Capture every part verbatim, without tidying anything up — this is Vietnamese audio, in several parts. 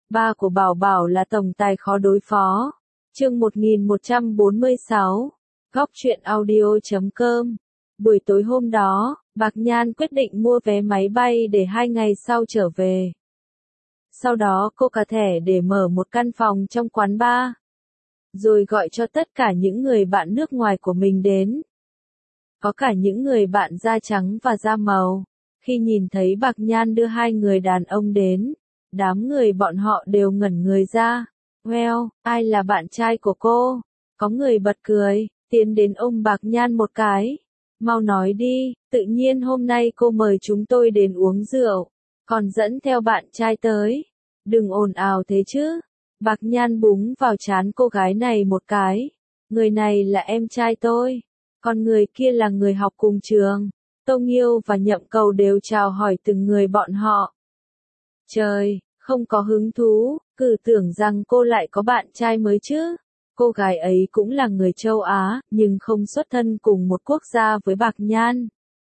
Ba của Bảo Bảo là tổng tài khó đối phó. Chương một nghìn một trăm bốn mươi sáu. Góc truyện audio chấm com. Buổi tối hôm đó, Bạc Nhan quyết định mua vé máy bay để hai ngày sau trở về. Sau đó cô cà thẻ để mở một căn phòng trong quán bar. Rồi gọi cho tất cả những người bạn nước ngoài của mình đến. Có cả những người bạn da trắng và da màu. Khi nhìn thấy Bạc Nhan đưa hai người đàn ông đến, đám người bọn họ đều ngẩn người ra. Well, ai là bạn trai của cô? Có người bật cười, tiến đến ôm Bạc Nhan một cái. Mau nói đi, tự nhiên hôm nay cô mời chúng tôi đến uống rượu, còn dẫn theo bạn trai tới. Đừng ồn ào thế chứ. Bạc Nhan búng vào trán cô gái này một cái. Người này là em trai tôi, còn người kia là người học cùng trường. Tô Nghiêu và Nhậm Cầu đều chào hỏi từng người bọn họ. Trời, không có hứng thú, cứ tưởng rằng cô lại có bạn trai mới chứ. Cô gái ấy cũng là người châu Á, nhưng không xuất thân cùng một quốc gia với Bạc Nhan.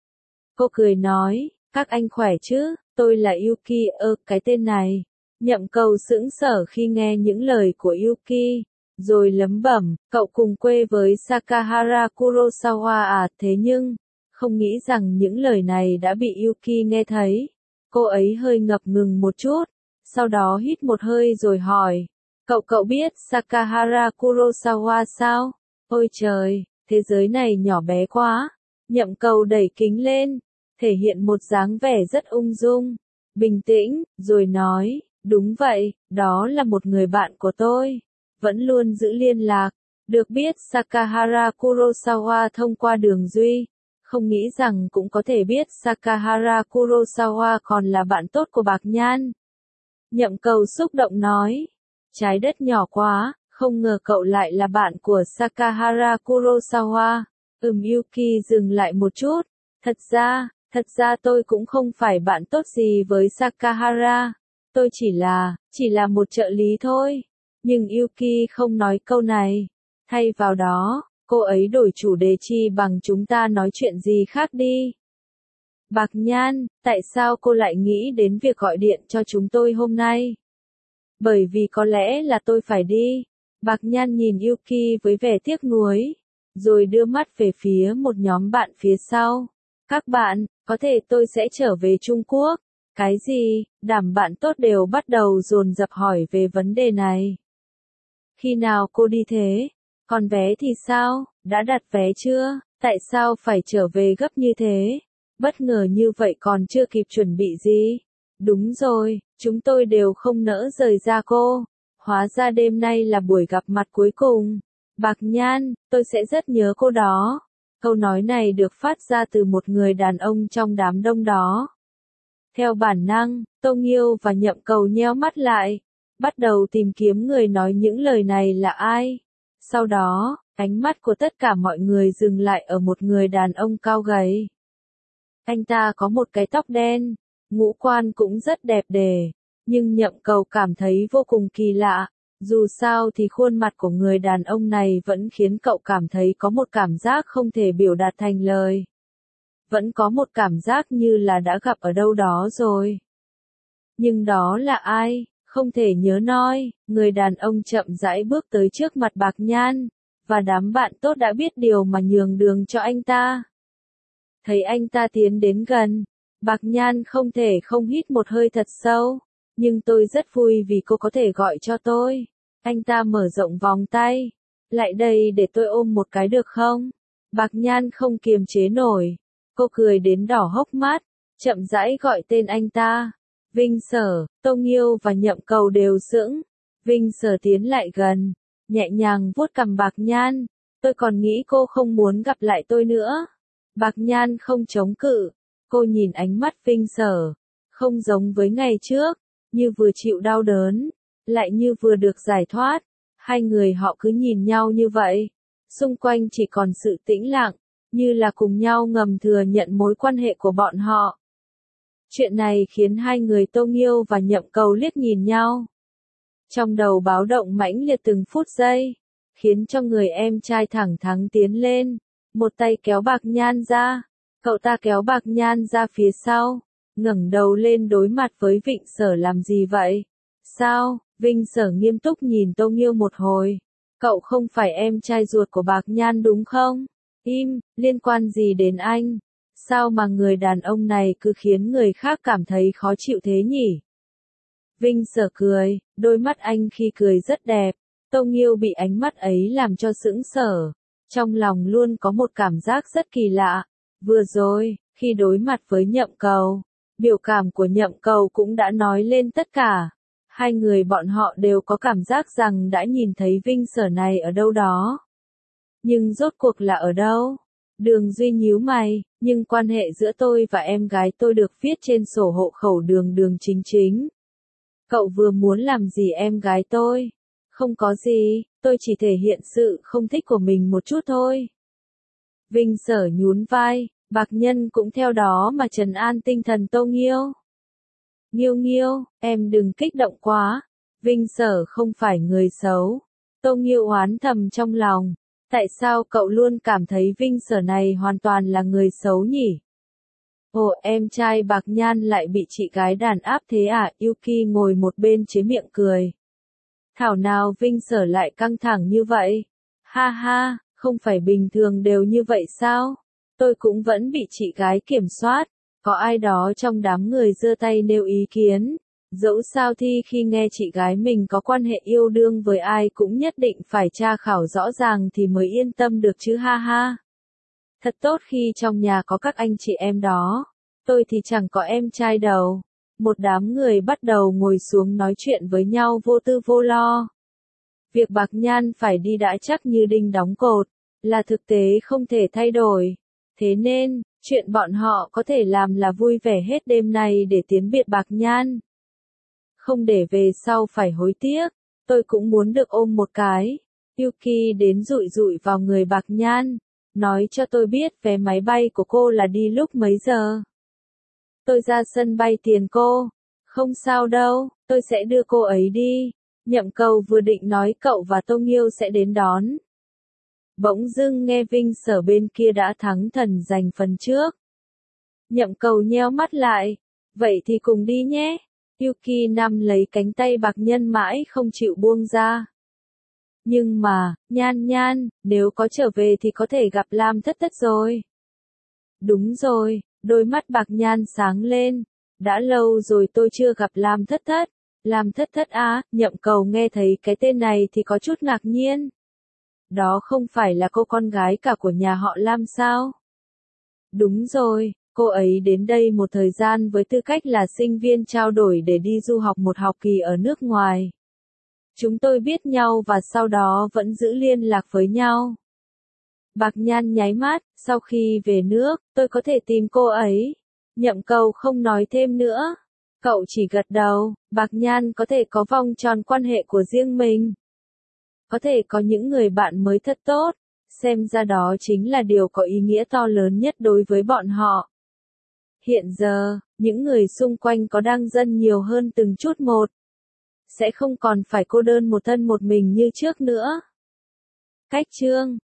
Cô cười nói, các anh khỏe chứ, tôi là Yuki. Ơ, cái tên này. Nhậm Cầu sững sờ khi nghe những lời của Yuki, rồi lẩm bẩm, cậu cùng quê với Sakahara Kurosawa à? Thế nhưng, không nghĩ rằng những lời này đã bị Yuki nghe thấy. Cô ấy hơi ngập ngừng một chút, sau đó hít một hơi rồi hỏi, cậu cậu biết Sakahara Kurosawa sao? Ôi trời, thế giới này nhỏ bé quá. Nhậm Cầu đẩy kính lên, thể hiện một dáng vẻ rất ung dung, bình tĩnh, rồi nói, đúng vậy, đó là một người bạn của tôi, vẫn luôn giữ liên lạc. Được biết Sakahara Kurosawa thông qua Đường Duy. Không nghĩ rằng cũng có thể biết Sakahara Kurosawa còn là bạn tốt của Bạc Nhan. Nhậm Cầu xúc động nói, trái đất nhỏ quá, không ngờ cậu lại là bạn của Sakahara Kurosawa. Ừm. Yuki dừng lại một chút, thật ra, thật ra tôi cũng không phải bạn tốt gì với Sakahara, tôi chỉ là, chỉ là một trợ lý thôi. Nhưng Yuki không nói câu này, thay vào đó, cô ấy đổi chủ đề chi bằng chúng ta nói chuyện gì khác đi. Bạc Nhan, tại sao cô lại nghĩ đến việc gọi điện cho chúng tôi hôm nay? Bởi vì có lẽ là tôi phải đi. Bạc Nhan nhìn Yuki với vẻ tiếc nuối, rồi đưa mắt về phía một nhóm bạn phía sau. Các bạn, có thể tôi sẽ trở về Trung Quốc. Cái gì? Đám bạn tốt đều bắt đầu dồn dập hỏi về vấn đề này. Khi nào cô đi thế? Còn vé thì sao? Đã đặt vé chưa? Tại sao phải trở về gấp như thế? Bất ngờ như vậy còn chưa kịp chuẩn bị gì? Đúng rồi, chúng tôi đều không nỡ rời ra cô. Hóa ra đêm nay là buổi gặp mặt cuối cùng. Bạc Nhan, tôi sẽ rất nhớ cô đó. Câu nói này được phát ra từ một người đàn ông trong đám đông đó. Theo bản năng, Tô Nghiêu và Nhậm Cầu nheo mắt lại, bắt đầu tìm kiếm người nói những lời này là ai. Sau đó, ánh mắt của tất cả mọi người dừng lại ở một người đàn ông cao gầy. Anh ta có một cái tóc đen, ngũ quan cũng rất đẹp đẽ, nhưng Nhậm Cầu cảm thấy vô cùng kỳ lạ. Dù sao thì khuôn mặt của người đàn ông này vẫn khiến cậu cảm thấy có một cảm giác không thể biểu đạt thành lời. Vẫn có một cảm giác như là đã gặp ở đâu đó rồi. Nhưng đó là ai? Không thể nhớ noi. Người đàn ông chậm rãi bước tới trước mặt Bạc Nhan, và đám bạn tốt đã biết điều mà nhường đường cho anh ta. Thấy anh ta tiến đến gần, Bạc Nhan không thể không hít một hơi thật sâu. Nhưng tôi rất vui vì cô có thể gọi cho tôi. Anh ta mở rộng vòng tay. Lại đây để tôi ôm một cái được không? Bạc Nhan không kiềm chế nổi. Cô cười đến đỏ hốc mắt, chậm rãi gọi tên anh ta. Vinh Sở. Tô Nghiêu và Nhậm Cầu đều sững. Vinh Sở tiến lại gần, nhẹ nhàng vuốt cằm Bạc Nhan. Tôi còn nghĩ cô không muốn gặp lại tôi nữa. Bạc Nhan không chống cự. Cô nhìn ánh mắt Vinh Sở, không giống với ngày trước, như vừa chịu đau đớn, lại như vừa được giải thoát. Hai người họ cứ nhìn nhau như vậy. Xung quanh chỉ còn sự tĩnh lặng, như là cùng nhau ngầm thừa nhận mối quan hệ của bọn họ. Chuyện này khiến hai người Tô Nghiêu và Nhậm Cầu liếc nhìn nhau. Trong đầu báo động mãnh liệt từng phút giây, khiến cho người em trai thẳng thắn tiến lên, một tay kéo Bạc Nhan ra. Cậu ta kéo Bạc Nhan ra phía sau, ngẩng đầu lên đối mặt với Vịnh Sở. Làm gì vậy? Sao? Vinh Sở nghiêm túc nhìn Tô Nghiêu một hồi. Cậu không phải em trai ruột của Bạc Nhan đúng không? Im, liên quan gì đến anh? Sao mà người đàn ông này cứ khiến người khác cảm thấy khó chịu thế nhỉ? Vinh Sở cười, đôi mắt anh khi cười rất đẹp. Tô Nghiêu bị ánh mắt ấy làm cho sững sờ. Trong lòng luôn có một cảm giác rất kỳ lạ. Vừa rồi, khi đối mặt với Nhậm Cầu, biểu cảm của Nhậm Cầu cũng đã nói lên tất cả. Hai người bọn họ đều có cảm giác rằng đã nhìn thấy Vinh Sở này ở đâu đó. Nhưng rốt cuộc là ở đâu? Đường Duy nhíu mày, nhưng quan hệ giữa tôi và em gái tôi được viết trên sổ hộ khẩu Đường Đường chính chính. Cậu vừa muốn làm gì em gái tôi? Không có gì, tôi chỉ thể hiện sự không thích của mình một chút thôi. Vinh Sở nhún vai, Bạc Nhân cũng theo đó mà trấn an tinh thần Tô Nghiêu. Nghiêu Nghiêu, em đừng kích động quá. Vinh Sở không phải người xấu. Tô Nghiêu oán thầm trong lòng. Tại sao cậu luôn cảm thấy Vinh Sở này hoàn toàn là người xấu nhỉ? Ồ, em trai Bạc Nhan lại bị chị gái đàn áp thế à? Yuki ngồi một bên chế miệng cười. Thảo nào Vinh Sở lại căng thẳng như vậy? Ha ha, không phải bình thường đều như vậy sao? Tôi cũng vẫn bị chị gái kiểm soát. Có ai đó trong đám người giơ tay nêu ý kiến. Dẫu sao thì khi nghe chị gái mình có quan hệ yêu đương với ai cũng nhất định phải tra khảo rõ ràng thì mới yên tâm được chứ ha ha. Thật tốt khi trong nhà có các anh chị em đó. Tôi thì chẳng có em trai đâu. Một đám người bắt đầu ngồi xuống nói chuyện với nhau vô tư vô lo. Việc Bạc Nhan phải đi đã chắc như đinh đóng cột, là thực tế không thể thay đổi. Thế nên, chuyện bọn họ có thể làm là vui vẻ hết đêm này để tiến biệt Bạc Nhan. Không để về sau phải hối tiếc, tôi cũng muốn được ôm một cái. Yuki đến dụi dụi vào người Bạc Nhan, nói cho tôi biết vé máy bay của cô là đi lúc mấy giờ. Tôi ra sân bay tiền cô. Không sao đâu, tôi sẽ đưa cô ấy đi. Nhậm Cầu vừa định nói cậu và Tô Nghiêu sẽ đến đón. Bỗng dưng nghe Vinh Sở bên kia đã thắng thần giành phần trước. Nhậm Cầu nheo mắt lại. Vậy thì cùng đi nhé. Yuki nắm lấy cánh tay Bạc Nhân mãi không chịu buông ra. Nhưng mà, Nhan Nhan, nếu có trở về thì có thể gặp Lam Thất Thất rồi. Đúng rồi, đôi mắt Bạc Nhan sáng lên. Đã lâu rồi tôi chưa gặp Lam Thất Thất. Lam Thất Thất á, Nhậm Cầu nghe thấy cái tên này thì có chút ngạc nhiên. Đó không phải là cô con gái cả của nhà họ Lam sao? Đúng rồi, cô ấy đến đây một thời gian với tư cách là sinh viên trao đổi để đi du học một học kỳ ở nước ngoài. Chúng tôi biết nhau và sau đó vẫn giữ liên lạc với nhau. Bạc Nhan nháy mắt, sau khi về nước, tôi có thể tìm cô ấy. Nhậm Cầu không nói thêm nữa. Cậu chỉ gật đầu, Bạc Nhan có thể có vòng tròn quan hệ của riêng mình. Có thể có những người bạn mới thật tốt, xem ra đó chính là điều có ý nghĩa to lớn nhất đối với bọn họ. Hiện giờ, những người xung quanh có đang dần nhiều hơn từng chút một. Sẽ không còn phải cô đơn một thân một mình như trước nữa. Cách chương